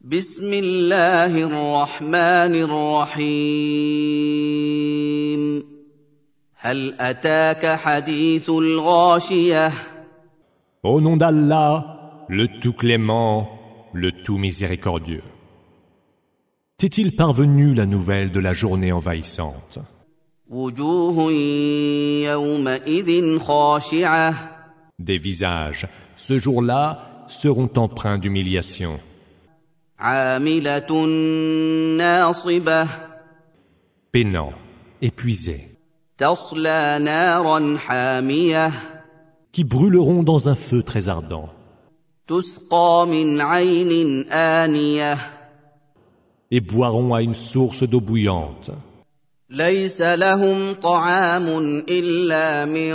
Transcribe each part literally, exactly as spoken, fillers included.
بسم الله الرحمن الرحيم هل أتاك حديث الغاشية Au nom d'Allah, le tout clément, le tout miséricordieux. T'est-il parvenu la nouvelle de la journée envahissante? وجوه يومئذ خاشعة Des visages, ce jour-là, seront empreints d'humiliation. عاملة ناصبة Peinants, épuisés, تصلى نارا حامية qui brûleront dans un feu très ardent, تسقى من عين آنية et boiront à une source d'eau bouillante. ليس لهم طعام إلا من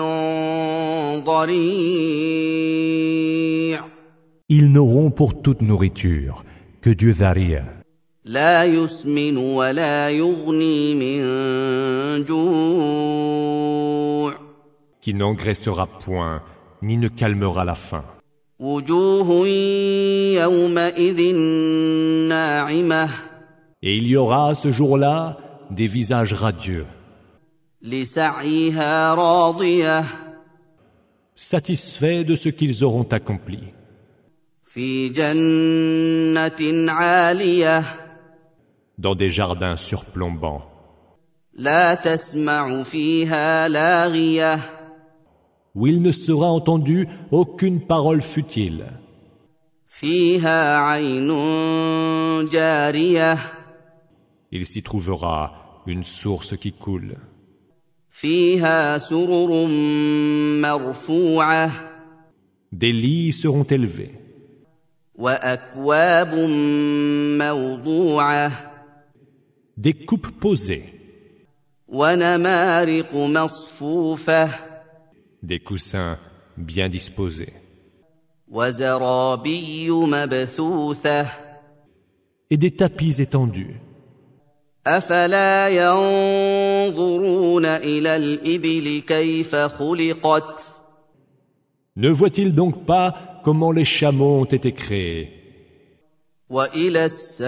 ضريع Ils n'auront pour toute nourriture que du dharia, لا يسمن ولا يغني من جوع qui n'engraissera point, ni ne calmera la faim. وجوه يومئذ ناعمة Et il y aura ce jour-là des visages radieux, لسعيها راضية satisfaits de ce qu'ils auront accompli, في جنة عالية dans des jardins surplombants, لا تسمع فيها لاغية où il ne sera entendu aucune parole futile. فيها عين جارية Il s'y trouvera une source qui coule. فيها سرر مرفوعة Des lits seront élevés, وأكواب موضوعة des coupes posées, ونمارق مصفوفة des coussins bien disposés, وزرابي مبثوثة et des tapis étendus. أفلا ينظرون إلى الإبل كيف خلقت Ne voit-il donc pas comment les chameaux ont été créés, وإلى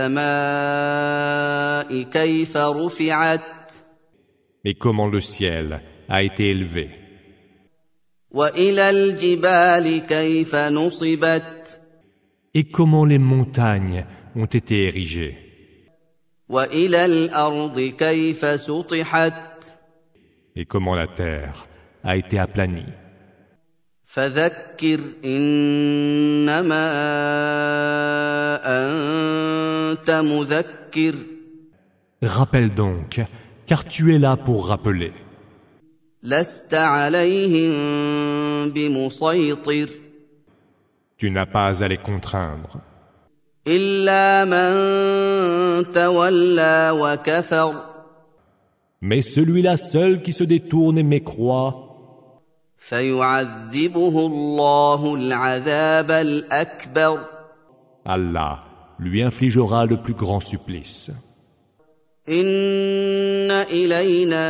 السماء كيف رفعت et comment le ciel a été élevé, وإلى الجبال كيف نصبت et comment les montagnes ont été érigées, وإلى الأرض كيف سطحت et comment la terre a été aplanie. فذكر إنما أنت مذكر Rappelle donc, car tu es là pour rappeler. لست عليهم بمسيطر Tu n'as pas à les contraindre, إلا من تولى وكفر mais celui-là seul qui se détourne et mécroit, فيعذبه الله العذاب الأكبر Allah lui infligera le plus grand supplice. إن إلينا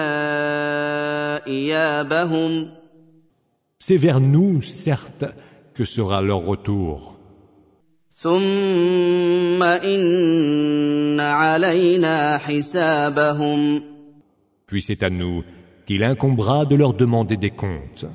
إيابهم C'est vers nous, certes, que sera leur retour. ثم إن علينا حسابهم Puis c'est à nous qu'il incombera de leur demander des comptes.